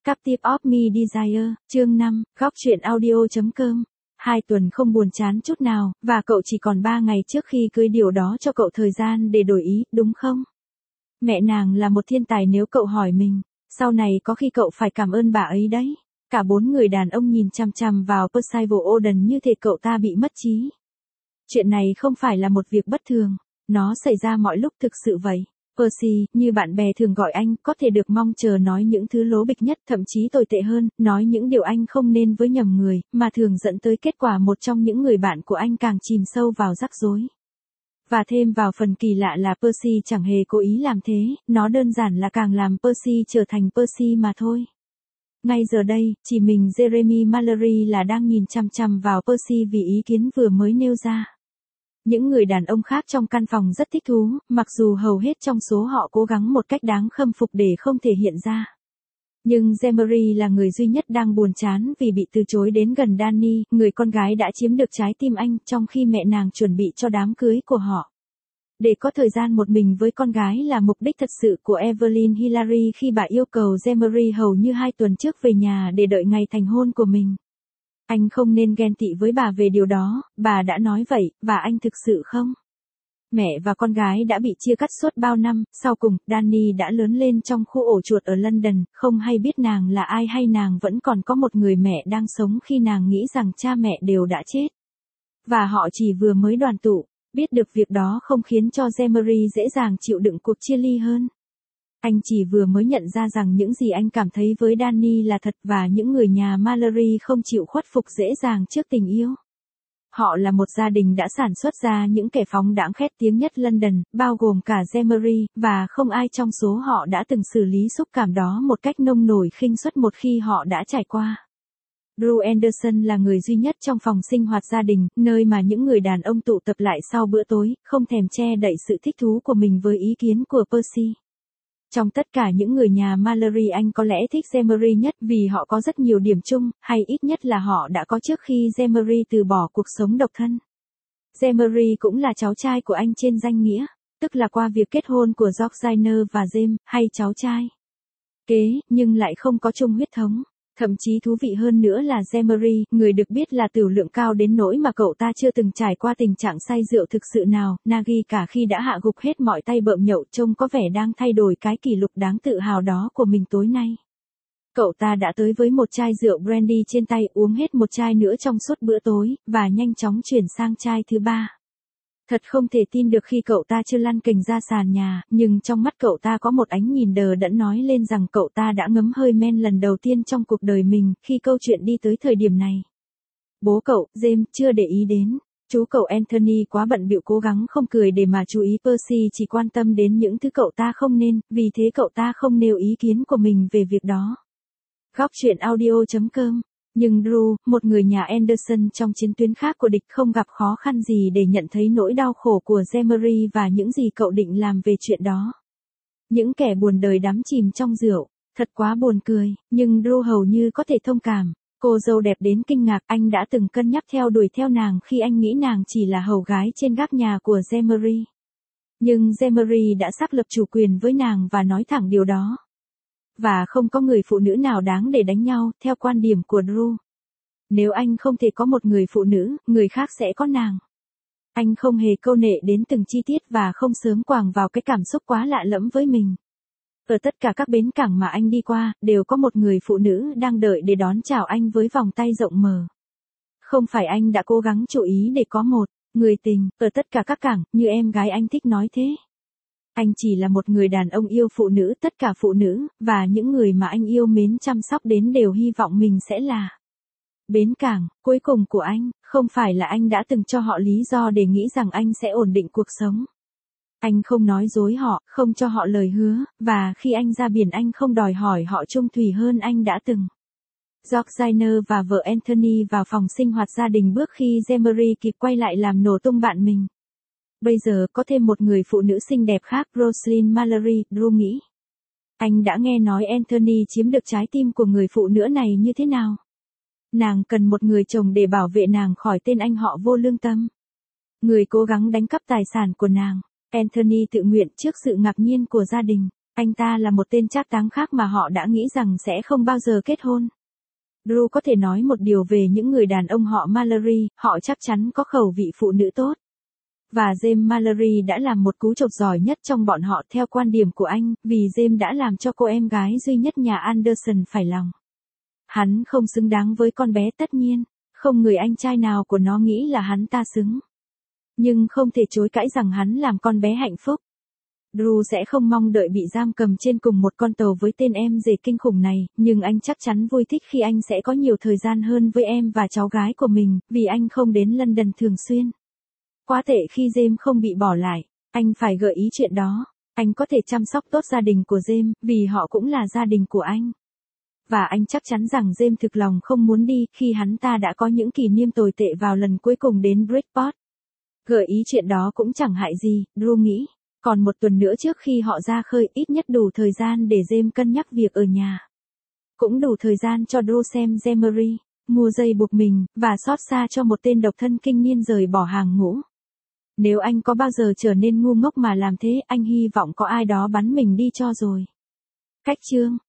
Captive of Me Desire, chương 5, góc truyện audio.com. 2 tuần không buồn chán chút nào, và cậu chỉ còn 3 ngày trước khi cưới, điều đó cho cậu thời gian để đổi ý, đúng không? Mẹ nàng là một thiên tài nếu cậu hỏi mình, sau này có khi cậu phải cảm ơn bà ấy đấy. Cả 4 người đàn ông nhìn chằm chằm vào Percival Oden như thể cậu ta bị mất trí. Chuyện này không phải là một việc bất thường, nó xảy ra mọi lúc thực sự vậy. Percy, như bạn bè thường gọi anh, có thể được mong chờ nói những thứ lố bịch nhất, thậm chí tồi tệ hơn, nói những điều anh không nên với nhầm người, mà thường dẫn tới kết quả một trong những người bạn của anh càng chìm sâu vào rắc rối. Và thêm vào phần kỳ lạ là Percy chẳng hề cố ý làm thế, nó đơn giản là càng làm Percy trở thành Percy mà thôi. Ngay giờ đây, chỉ mình Jeremy Mallory là đang nhìn chằm chằm vào Percy vì ý kiến vừa mới nêu ra. Những người đàn ông khác trong căn phòng rất thích thú, mặc dù hầu hết trong số họ cố gắng một cách đáng khâm phục để không thể hiện ra. Nhưng Zemery là người duy nhất đang buồn chán vì bị từ chối đến gần Dany, người con gái đã chiếm được trái tim anh trong khi mẹ nàng chuẩn bị cho đám cưới của họ. Để có thời gian một mình với con gái là mục đích thật sự của Evelyn Hillary khi bà yêu cầu Zemery hầu như 2 tuần trước về nhà để đợi ngày thành hôn của mình. Anh không nên ghen tị với bà về điều đó, bà đã nói vậy, và anh thực sự không? Mẹ và con gái đã bị chia cắt suốt bao năm, sau cùng, Dany đã lớn lên trong khu ổ chuột ở London, không hay biết nàng là ai hay nàng vẫn còn có một người mẹ đang sống khi nàng nghĩ rằng cha mẹ đều đã chết. Và họ chỉ vừa mới đoàn tụ, biết được việc đó không khiến cho Zemery dễ dàng chịu đựng cuộc chia ly hơn. Anh chỉ vừa mới nhận ra rằng những gì anh cảm thấy với Dany là thật và những người nhà Mallory không chịu khuất phục dễ dàng trước tình yêu. Họ là một gia đình đã sản xuất ra những kẻ phóng đãng khét tiếng nhất London, bao gồm cả Zemery, và không ai trong số họ đã từng xử lý xúc cảm đó một cách nông nổi khinh suất một khi họ đã trải qua. Drew Anderson là người duy nhất trong phòng sinh hoạt gia đình, nơi mà những người đàn ông tụ tập lại sau bữa tối, không thèm che đậy sự thích thú của mình với ý kiến của Percy. Trong tất cả những người nhà Mallory, anh có lẽ thích Zemery nhất vì họ có rất nhiều điểm chung, hay ít nhất là họ đã có trước khi Zemery từ bỏ cuộc sống độc thân. Zemery cũng là cháu trai của anh trên danh nghĩa, tức là qua việc kết hôn của Georgina và James, hay cháu trai kế, nhưng lại không có chung huyết thống. Thậm chí thú vị hơn nữa là Zemery, người được biết là tửu lượng cao đến nỗi mà cậu ta chưa từng trải qua tình trạng say rượu thực sự nào, Nagi cả khi đã hạ gục hết mọi tay bợm nhậu, trông có vẻ đang thay đổi cái kỷ lục đáng tự hào đó của mình tối nay. Cậu ta đã tới với một chai rượu brandy trên tay, uống hết một chai nữa trong suốt bữa tối, và nhanh chóng chuyển sang chai thứ 3. Thật không thể tin được khi cậu ta chưa lăn kềnh ra sàn nhà, nhưng trong mắt cậu ta có một ánh nhìn đờ đẫn nói lên rằng cậu ta đã ngấm hơi men lần đầu tiên trong cuộc đời mình khi câu chuyện đi tới thời điểm này. Bố cậu, James, chưa để ý đến. Chú cậu Anthony quá bận bịu cố gắng không cười để mà chú ý Percy chỉ quan tâm đến những thứ cậu ta không nên, vì thế cậu ta không nêu ý kiến của mình về việc đó. Góc truyện audio.com. Nhưng Drew, một người nhà Anderson trong chiến tuyến khác của địch, không gặp khó khăn gì để nhận thấy nỗi đau khổ của Zemery và những gì cậu định làm về chuyện đó. Những kẻ buồn đời đắm chìm trong rượu, thật quá buồn cười, nhưng Drew hầu như có thể thông cảm. Cô dâu đẹp đến kinh ngạc, anh đã từng cân nhắc theo đuổi theo nàng khi anh nghĩ nàng chỉ là hầu gái trên gác nhà của Zemery. Nhưng Zemery đã xác lập chủ quyền với nàng và nói thẳng điều đó. Và không có người phụ nữ nào đáng để đánh nhau, theo quan điểm của Drew. Nếu anh không thể có một người phụ nữ, người khác sẽ có nàng. Anh không hề câu nệ đến từng chi tiết và không sớm quàng vào cái cảm xúc quá lạ lẫm với mình. Ở tất cả các bến cảng mà anh đi qua, đều có một người phụ nữ đang đợi để đón chào anh với vòng tay rộng mở. Không phải anh đã cố gắng chú ý để có một người tình ở tất cả các cảng, như em gái anh thích nói thế. Anh chỉ là một người đàn ông yêu phụ nữ, tất cả phụ nữ, và những người mà anh yêu mến chăm sóc đến đều hy vọng mình sẽ là bến cảng cuối cùng của anh, không phải là anh đã từng cho họ lý do để nghĩ rằng anh sẽ ổn định cuộc sống. Anh không nói dối họ, không cho họ lời hứa, và khi anh ra biển anh không đòi hỏi họ chung thủy hơn anh đã từng. Georgina và vợ Anthony vào phòng sinh hoạt gia đình bước khi Zemery kịp quay lại làm nổ tung bạn mình. Bây giờ có thêm một người phụ nữ xinh đẹp khác, Roslyn Mallory, Drew nghĩ. Anh đã nghe nói Anthony chiếm được trái tim của người phụ nữ này như thế nào. Nàng cần một người chồng để bảo vệ nàng khỏi tên anh họ vô lương tâm. Người cố gắng đánh cắp tài sản của nàng. Anthony tự nguyện trước sự ngạc nhiên của gia đình. Anh ta là một tên trác táng khác mà họ đã nghĩ rằng sẽ không bao giờ kết hôn. Drew có thể nói một điều về những người đàn ông họ Mallory, họ chắc chắn có khẩu vị phụ nữ tốt. Và James Mallory đã làm một cú chộp giỏi nhất trong bọn họ theo quan điểm của anh, vì James đã làm cho cô em gái duy nhất nhà Anderson phải lòng. Hắn không xứng đáng với con bé tất nhiên, không người anh trai nào của nó nghĩ là hắn ta xứng. Nhưng không thể chối cãi rằng hắn làm con bé hạnh phúc. Drew sẽ không mong đợi bị giam cầm trên cùng một con tàu với tên em rể kinh khủng này, nhưng anh chắc chắn vui thích khi anh sẽ có nhiều thời gian hơn với em và cháu gái của mình, vì anh không đến London thường xuyên. Quá tệ khi James không bị bỏ lại, anh phải gợi ý chuyện đó. Anh có thể chăm sóc tốt gia đình của James, vì họ cũng là gia đình của anh. Và anh chắc chắn rằng James thực lòng không muốn đi khi hắn ta đã có những kỷ niệm tồi tệ vào lần cuối cùng đến Bridgeport. Gợi ý chuyện đó cũng chẳng hại gì, Drew nghĩ. Còn một tuần nữa trước khi họ ra khơi, ít nhất đủ thời gian để James cân nhắc việc ở nhà. Cũng đủ thời gian cho Drew xem Emery, mua dây buộc mình, và xót xa cho một tên độc thân kinh niên rời bỏ hàng ngũ. Nếu anh có bao giờ trở nên ngu ngốc mà làm thế, anh hy vọng có ai đó bắn mình đi cho rồi. Cách chương